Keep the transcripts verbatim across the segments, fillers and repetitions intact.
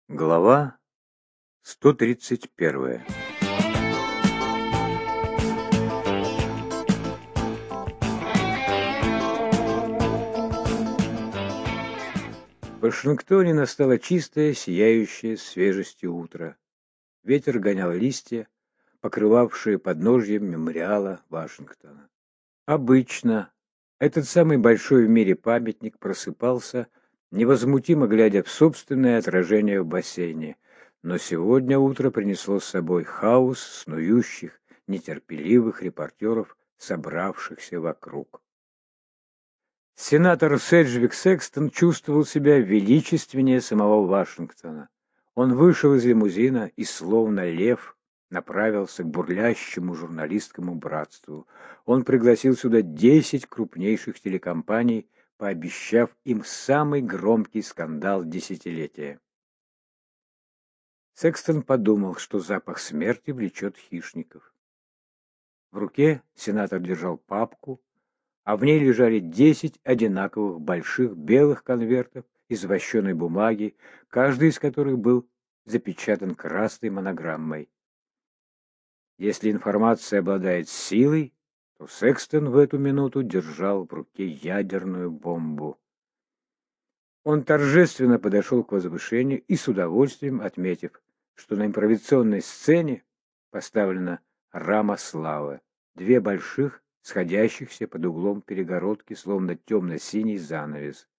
Глава сто тридцать первая. В Вашингтоне настало чистое, сияющее свежестью утро. Ветер гонял листья, покрывавшие подножье мемориала Вашингтона. Обычно этот самый большой в мире памятник просыпался, невозмутимо глядя в собственное отражение в бассейне, но сегодня утро принесло с собой хаос снующих, нетерпеливых репортеров, собравшихся вокруг. Сенатор Седжвик Секстон чувствовал себя величественнее самого Вашингтона. Он вышел из лимузина и, словно лев, направился к бурлящему журналистскому братству. Он пригласил сюда десять крупнейших телекомпаний, пообещав им самый громкий скандал десятилетия. Секстон подумал, что запах смерти влечет хищников. В руке сенатор держал папку, а в ней лежали десять одинаковых больших белых конвертов из вощеной бумаги, каждый из которых был запечатан красной монограммой. Если информация обладает силой, то Секстон в эту минуту держал в руке ядерную бомбу. Он торжественно подошел к возвышению и с удовольствием отметив, что на импровизационной сцене поставлена рама славы, две больших, сходящихся под углом перегородки, словно темно-синий занавес.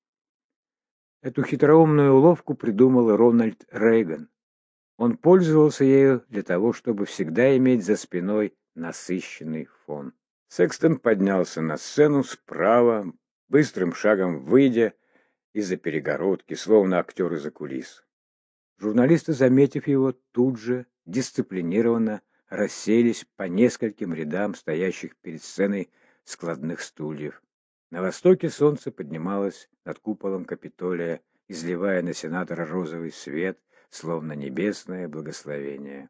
Эту хитроумную уловку придумал Рональд Рейган. Он пользовался ею для того, чтобы всегда иметь за спиной насыщенный фон. Секстон поднялся на сцену справа, быстрым шагом выйдя из-за перегородки, словно актер из-за кулис. Журналисты, заметив его, тут же дисциплинированно расселись по нескольким рядам стоящих перед сценой складных стульев. На востоке солнце поднималось над куполом Капитолия, изливая на сенатора розовый свет, словно небесное благословение.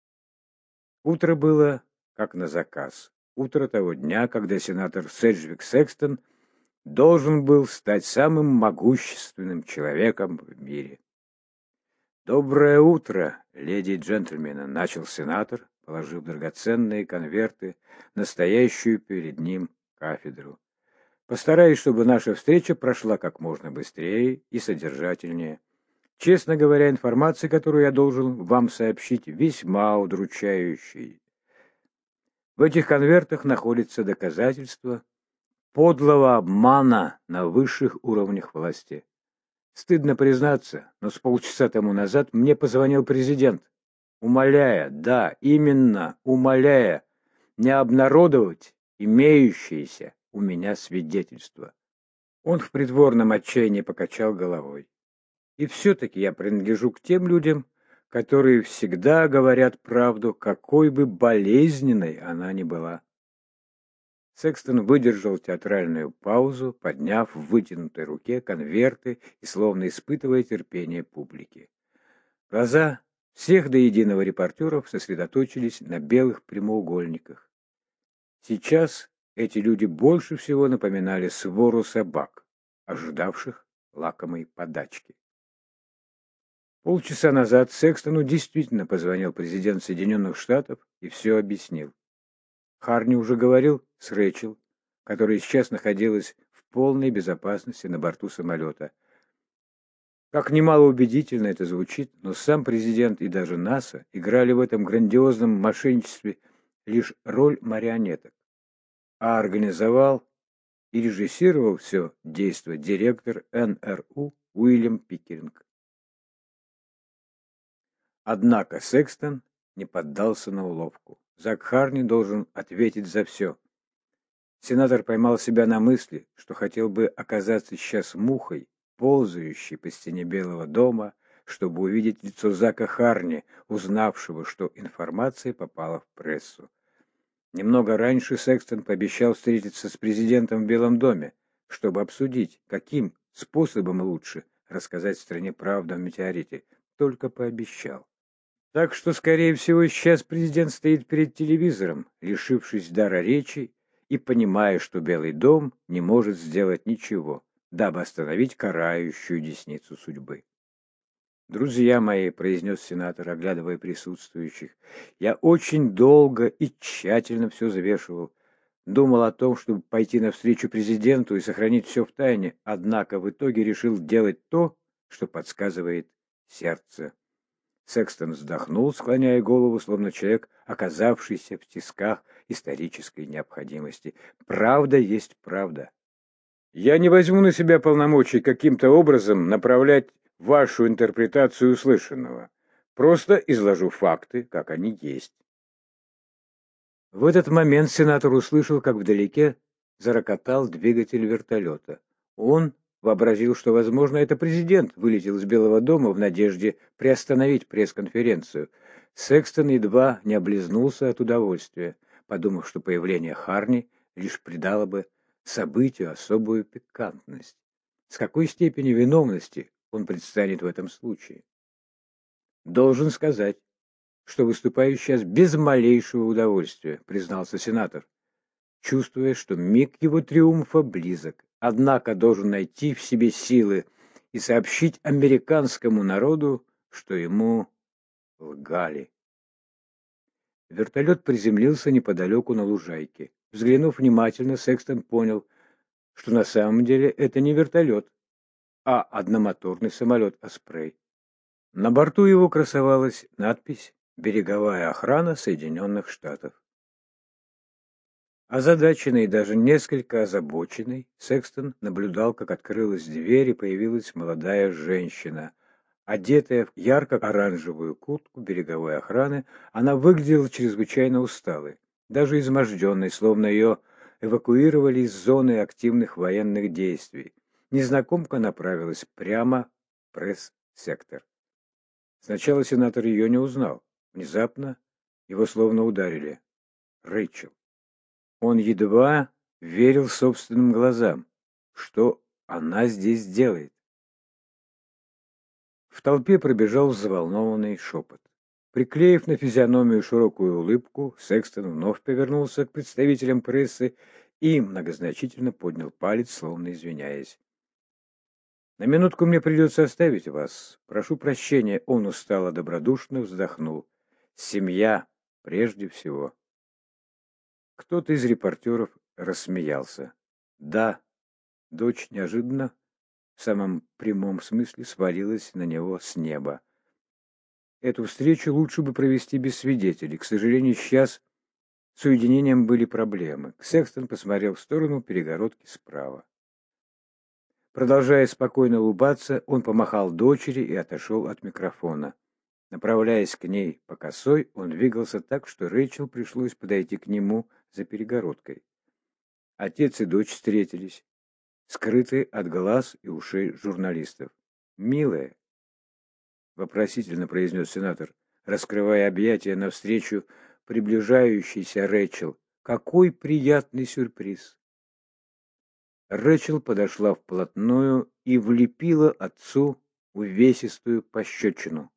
Утро было как на заказ. Утро того дня, когда сенатор Седжвик Секстон должен был стать самым могущественным человеком в мире. «Доброе утро, леди и джентльмены», — начал сенатор, положив драгоценные конверты на стоящую перед ним кафедру. «Постараюсь, чтобы наша встреча прошла как можно быстрее и содержательнее. Честно говоря, информация, которую я должен вам сообщить, весьма удручающая. В этих конвертах находится доказательство подлого обмана на высших уровнях власти. Стыдно признаться, но с полчаса тому назад мне позвонил президент, умоляя, да, именно умоляя, не обнародовать имеющиеся у меня свидетельства. Он в притворном отчаянии покачал головой. И все-таки я принадлежу к тем людям, которые всегда говорят правду, какой бы болезненной она ни была. Секстон выдержал театральную паузу, подняв в вытянутой руке конверты и словно испытывая терпение публики. Глаза всех до единого репортеров сосредоточились на белых прямоугольниках. Сейчас эти люди больше всего напоминали свору собак, ожидавших лакомой подачки. Полчаса назад Секстону действительно позвонил президент Соединенных Штатов и все объяснил. Харни уже говорил с Рэйчел, которая сейчас находилась в полной безопасности на борту самолета. Как немало убедительно это звучит, но сам президент и даже НАСА играли в этом грандиозном мошенничестве лишь роль марионеток, а организовал и режиссировал все действо директор эн эр у Уильям Пикеринг. Однако Секстон не поддался на уловку. Зак Харни должен ответить за все. Сенатор поймал себя на мысли, что хотел бы оказаться сейчас мухой, ползающей по стене Белого дома, чтобы увидеть лицо Зака Харни, узнавшего, что информация попала в прессу. Немного раньше Секстон пообещал встретиться с президентом в Белом доме, чтобы обсудить, каким способом лучше рассказать стране правду о метеорите. Только пообещал. Так что, скорее всего, сейчас президент стоит перед телевизором, лишившись дара речи и понимая, что Белый дом не может сделать ничего, дабы остановить карающую десницу судьбы. «Друзья мои», — произнес сенатор, оглядывая присутствующих, — «я очень долго и тщательно все взвешивал. Думал о том, чтобы пойти навстречу президенту и сохранить все в тайне, однако в итоге решил делать то, что подсказывает сердце». Секстон вздохнул, склоняя голову, словно человек, оказавшийся в тисках исторической необходимости. «Правда есть правда. Я не возьму на себя полномочий каким-то образом направлять вашу интерпретацию услышанного. Просто изложу факты, как они есть». В этот момент сенатор услышал, как вдалеке зарокотал двигатель вертолета. Он вообразил, что, возможно, это президент вылетел из Белого дома в надежде приостановить пресс-конференцию. Секстон едва не облизнулся от удовольствия, подумав, что появление Харни лишь придало бы событию особую пикантность. С какой степени виновности он предстанет в этом случае? Должен сказать, что выступаю сейчас без малейшего удовольствия, признался сенатор, чувствуя, что миг его триумфа близок. Однако должен найти в себе силы и сообщить американскому народу, что ему лгали. Вертолет приземлился неподалеку на лужайке. Взглянув внимательно, Секстон понял, что на самом деле это не вертолет, а одномоторный самолет «Оспрей». На борту его красовалась надпись «Береговая охрана Соединенных Штатов». Озадаченный и даже несколько озабоченный, Секстон наблюдал, как открылась дверь и появилась молодая женщина. Одетая в ярко-оранжевую куртку береговой охраны, она выглядела чрезвычайно усталой, даже изможденной, словно ее эвакуировали из зоны активных военных действий. Незнакомка направилась прямо в пресс-сектор. Сначала сенатор ее не узнал. Внезапно его словно ударили. Рэйчел. Он едва верил собственным глазам. Что она здесь делает? В толпе пробежал взволнованный шепот. Приклеив на физиономию широкую улыбку, Секстон вновь повернулся к представителям прессы и многозначительно поднял палец, словно извиняясь. «На минутку мне придется оставить вас. Прошу прощения», — он устало добродушно вздохнул. «Семья прежде всего». Кто-то из репортеров рассмеялся. Да, дочь неожиданно, в самом прямом смысле, свалилась на него с неба. Эту встречу лучше бы провести без свидетелей. К сожалению, сейчас с уединением были проблемы. Секстон посмотрел в сторону перегородки справа. Продолжая спокойно улыбаться, он помахал дочери и отошел от микрофона. Направляясь к ней по косой, он двигался так, что Рэйчел пришлось подойти к нему за перегородкой. Отец и дочь встретились, скрытые от глаз и ушей журналистов. «Милая», — вопросительно произнес сенатор, раскрывая объятия навстречу приближающейся Рэйчел, — «какой приятный сюрприз!» Рэчел подошла вплотную и влепила отцу увесистую пощечину.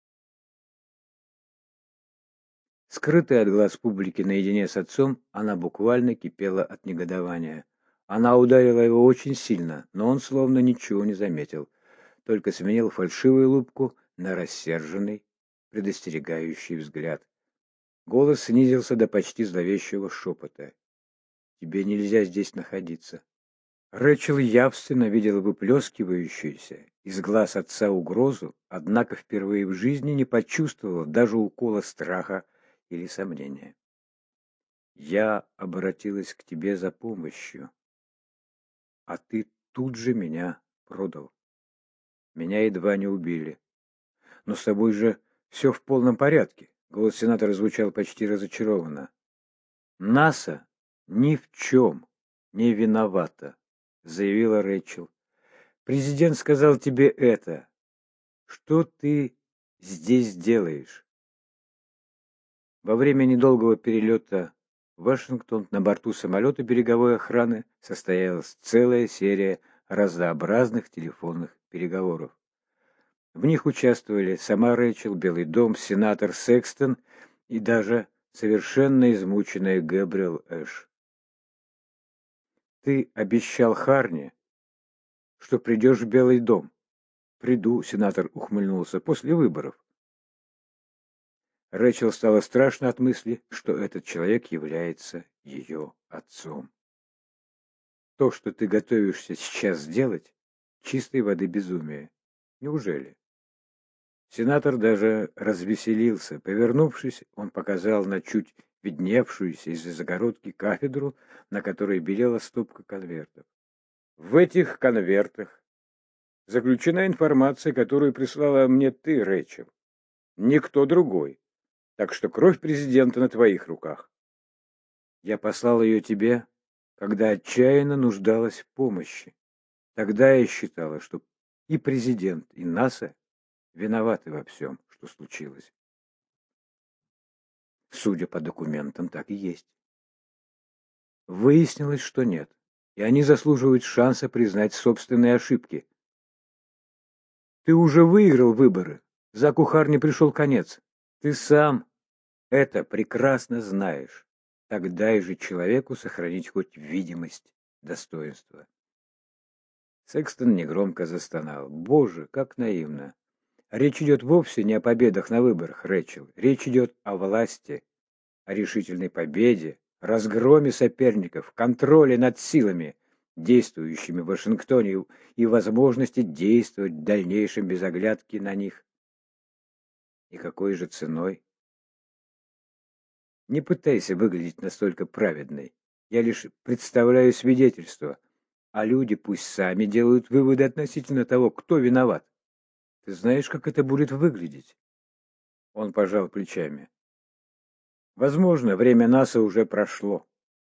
Скрытая от глаз публики наедине с отцом, она буквально кипела от негодования. Она ударила его очень сильно, но он словно ничего не заметил, только сменил фальшивую улыбку на рассерженный, предостерегающий взгляд. Голос снизился до почти зловещего шепота. «Тебе нельзя здесь находиться». Рэчел явственно видела выплескивающуюся из глаз отца угрозу, однако впервые в жизни не почувствовала даже укола страха или сомнения. «Я обратилась к тебе за помощью, а ты тут же меня продал. Меня едва не убили. Но с тобой же все в полном порядке». Голос сенатора звучал почти разочарованно. «НАСА ни в чем не виновата», — заявила Рэйчел. «Президент сказал тебе это. Что ты здесь делаешь?» Во время недолгого перелета в Вашингтон на борту самолета береговой охраны состоялась целая серия разнообразных телефонных переговоров. В них участвовали сама Рэйчел, Белый дом, сенатор Секстон и даже совершенно измученная Гэбриэл Эш. «Ты обещал Харни, что придешь в Белый дом», Приду, сенатор ухмыльнулся, после выборов. Рэчел стало страшно от мысли, что этот человек является ее отцом. То, что ты готовишься сейчас сделать, чистой воды безумие. Неужели? Сенатор даже развеселился. Повернувшись, он показал на чуть видневшуюся из-за загородки кафедру, на которой белела стопка конвертов. В этих конвертах заключена информация, которую прислала мне ты, Рэчел. Никто другой. Так что кровь президента на твоих руках. Я послал ее тебе, когда отчаянно нуждалась в помощи. Тогда я считала, что и президент, и НАСА виноваты во всем, что случилось. Судя по документам, так и есть. Выяснилось, что нет, и они заслуживают шанса признать собственные ошибки. Ты уже выиграл выборы. Заку Харни пришел конец. Ты сам это прекрасно знаешь. Так дай же человеку сохранить хоть видимость достоинства. Секстон негромко застонал. Боже, как наивно. Речь идет вовсе не о победах на выборах, Рэчел. Речь идет о власти, о решительной победе, разгроме соперников, контроле над силами, действующими в Вашингтоне, и возможности действовать в дальнейшем без оглядки на них. И какой же ценой? Не пытайся выглядеть настолько праведной. Я лишь представляю свидетельство, а люди пусть сами делают выводы относительно того, кто виноват. Ты знаешь, как это будет выглядеть? Он пожал плечами. Возможно, время НАСА уже прошло.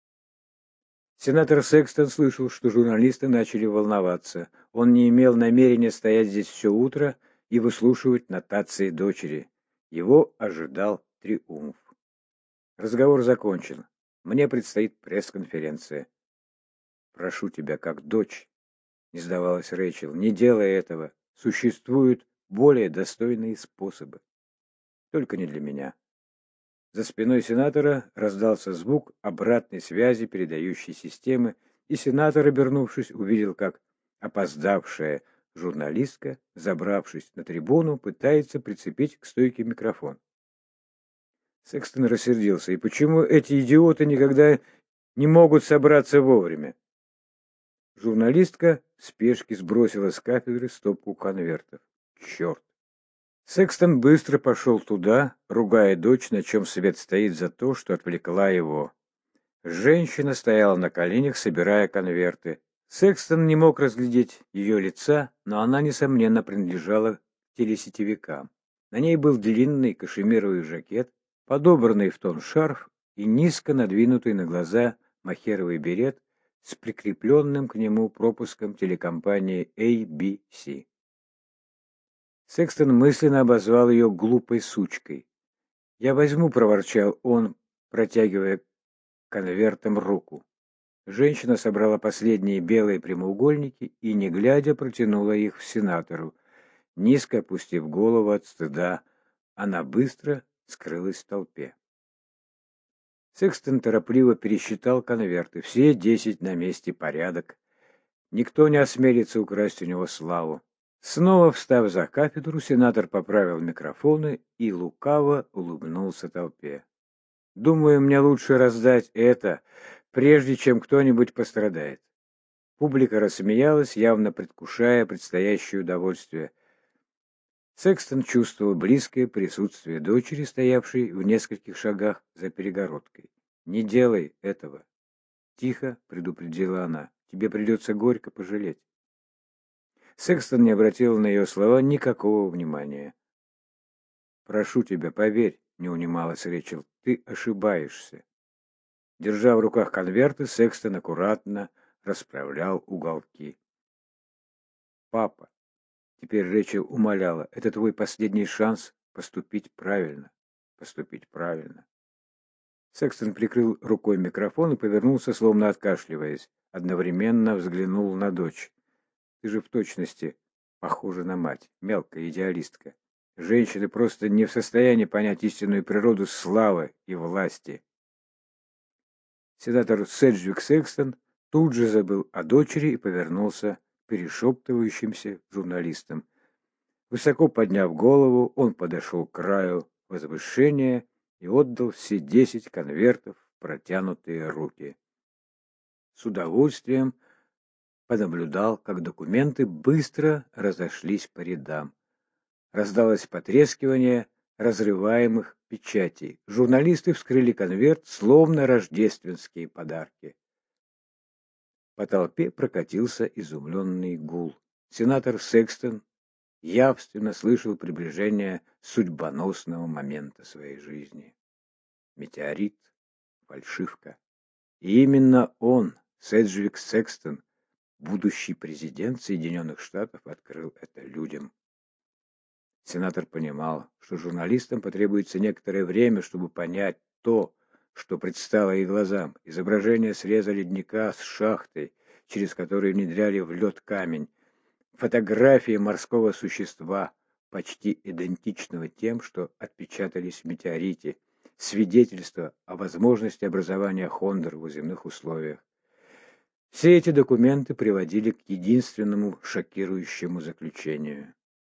Сенатор Секстон слышал, что журналисты начали волноваться. Он не имел намерения стоять здесь все утро и выслушивать нотации дочери. Его ожидал триумф. Разговор закончен. Мне предстоит пресс-конференция. Прошу тебя, как дочь, не сдавалась Рэйчел, не делай этого. Существуют более достойные способы. Только не для меня. За спиной сенатора раздался звук обратной связи передающей системы, и сенатор, обернувшись, увидел, как опоздавшая журналистка, забравшись на трибуну, пытается прицепить к стойке микрофон. Секстон рассердился. И почему эти идиоты никогда не могут собраться вовремя? Журналистка в спешке сбросила с кафедры стопку конвертов. Черт! Секстон быстро пошел туда, ругая дочь, на чем свет стоит, за то, что отвлекла его. Женщина стояла на коленях, собирая конверты. Секстон не мог разглядеть ее лица, но она, несомненно, принадлежала к телесетевикам. На ней был длинный кашемировый жакет, подобранный в тон шарф и низко надвинутый на глаза мохеровый берет с прикрепленным к нему пропуском телекомпании эй би си. Секстон мысленно обозвал ее глупой сучкой. «Я возьму», — проворчал он, протягивая конвертом руку. Женщина собрала последние белые прямоугольники и, не глядя, протянула их в сенатору. Низко опустив голову от стыда, она быстро скрылась в толпе. Секстон торопливо пересчитал конверты. Все десять на месте, порядок. Никто не осмелится украсть у него славу. Снова встав за кафедру, сенатор поправил микрофоны и лукаво улыбнулся толпе. «Думаю, мне лучше раздать это, прежде чем кто-нибудь пострадает». Публика рассмеялась, явно предвкушая предстоящее удовольствие. Секстон чувствовал близкое присутствие дочери, стоявшей в нескольких шагах за перегородкой. «Не делай этого», — тихо предупредила она. «Тебе придется горько пожалеть». Секстон не обратил на ее слова никакого внимания. «Прошу тебя, поверь», — не унималась Рэйчел, — «ты ошибаешься». Держа в руках конверты, Секстон аккуратно расправлял уголки. «Папа», — теперь Рэйчел умоляла, — «это твой последний шанс поступить правильно, поступить правильно». Секстон прикрыл рукой микрофон и повернулся, словно откашливаясь, одновременно взглянул на дочь. «Ты же в точности похожа на мать, мелкая идеалистка. Женщины просто не в состоянии понять истинную природу славы и власти». Сенатор Седжвик Секстон тут же забыл о дочери и повернулся к перешептывающимся журналистам. Высоко подняв голову, он подошел к краю возвышения и отдал все десять конвертов в протянутые руки. С удовольствием понаблюдал, как документы быстро разошлись по рядам. Раздалось потрескивание разрываемых печатей. Журналисты вскрыли конверт, словно рождественские подарки. По толпе прокатился изумленный гул. Сенатор Секстон явственно слышал приближение судьбоносного момента своей жизни. Метеорит, фальшивка. И именно он, Седжвик Секстон, будущий президент Соединенных Штатов, открыл это людям. Сенатор понимал, что журналистам потребуется некоторое время, чтобы понять то, что предстало их глазам. Изображение среза ледника с шахтой, через который внедряли в лед камень. Фотографии морского существа, почти идентичного тем, что отпечатались в метеорите. Свидетельство о возможности образования хондр в земных условиях. Все эти документы приводили к единственному шокирующему заключению.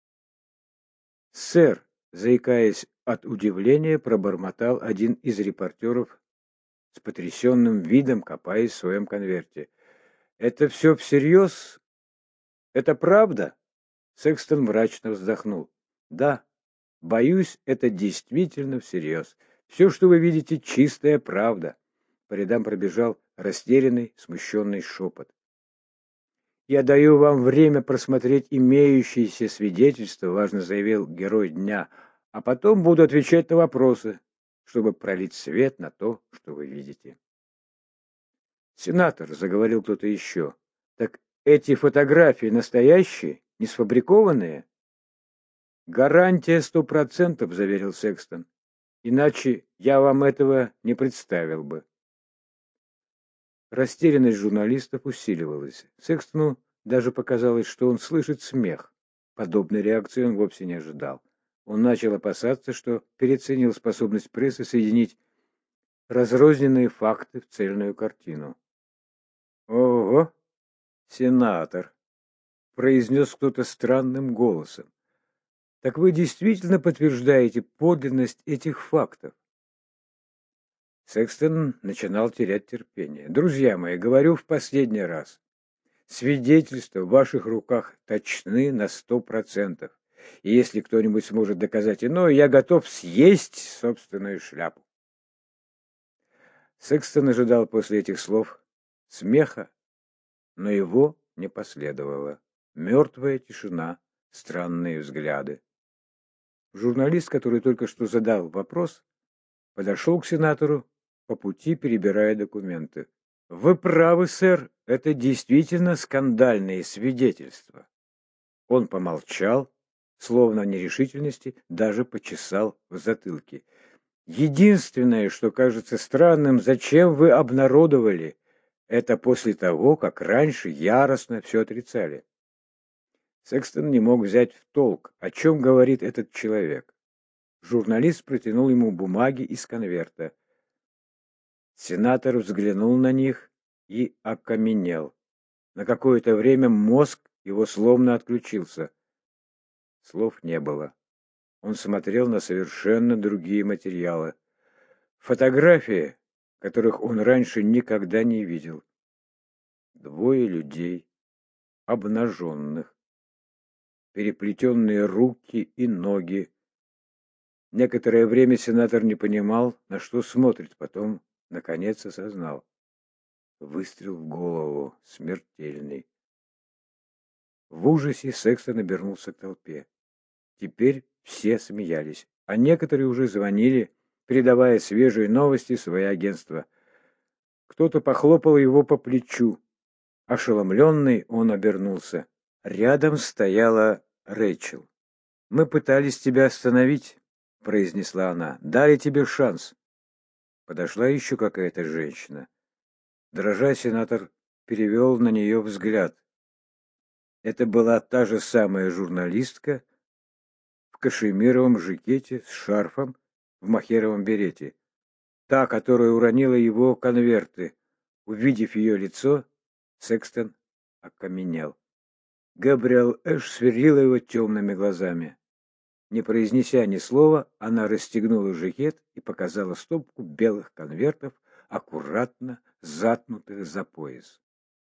«Сэр», заикаясь от удивления, пробормотал один из репортеров с потрясенным видом, копаясь в своем конверте. «Это все всерьез? Это правда?» Секстон мрачно вздохнул. «Да, боюсь, это действительно всерьез. Все, что вы видите, чистая правда». По рядам пробежал растерянный, смущенный шепот. «Я даю вам время просмотреть имеющиеся свидетельства», — важно заявил герой дня, «а потом буду отвечать на вопросы, чтобы пролить свет на то, что вы видите». «Сенатор», — заговорил кто-то еще, — «так эти фотографии настоящие, не сфабрикованные?» «Гарантия сто процентов», — заверил Секстон, — «иначе я вам этого не представил бы». Растерянность журналистов усиливалась. Секстону даже показалось, что он слышит смех. Подобной реакции он вовсе не ожидал. Он начал опасаться, что переоценил способность прессы соединить разрозненные факты в цельную картину. «Ого, сенатор!» — произнес кто-то странным голосом. «Так вы действительно подтверждаете подлинность этих фактов?» Секстон начинал терять терпение. «Друзья мои, говорю в последний раз. Свидетельства в ваших руках точны на сто процентов. И если кто-нибудь сможет доказать иное, я готов съесть собственную шляпу». Секстон ожидал после этих слов смеха, но его не последовало. Мертвая тишина, странные взгляды. Журналист, который только что задал вопрос, подошел к сенатору, по пути перебирая документы. «Вы правы, сэр, это действительно скандальные свидетельства». Он помолчал, словно в нерешительности, даже почесал в затылке. «Единственное, что кажется странным, зачем вы обнародовали это после того, как раньше яростно все отрицали?» Секстон не мог взять в толк, о чем говорит этот человек. Журналист протянул ему бумаги из конверта. Сенатор взглянул на них и окаменел. На какое-то время мозг его словно отключился. Слов не было. Он смотрел на совершенно другие материалы. Фотографии, которых он раньше никогда не видел. Двое людей, обнаженных, переплетенные руки и ноги. Некоторое время сенатор не понимал, на что смотрит, потом, наконец, осознал. Выстрел в голову, смертельный. В ужасе Секстон обернулся к толпе. Теперь все смеялись, а некоторые уже звонили, передавая свежие новости в свои агентства. Кто-то похлопал его по плечу. Ошеломленный он обернулся. Рядом стояла Рэйчел. «Мы пытались тебя остановить», — произнесла она. «Дали тебе шанс». Подошла еще какая-то женщина. Дрожа, сенатор перевел на нее взгляд. Это была та же самая журналистка в кашемировом жакете с шарфом в мохеровом берете. Та, которая уронила его конверты. Увидев ее лицо, Секстон окаменел. Габриэл Эш сверлила его темными глазами. Не произнеся ни слова, она расстегнула жакет и показала стопку белых конвертов, аккуратно заткнутых за пояс.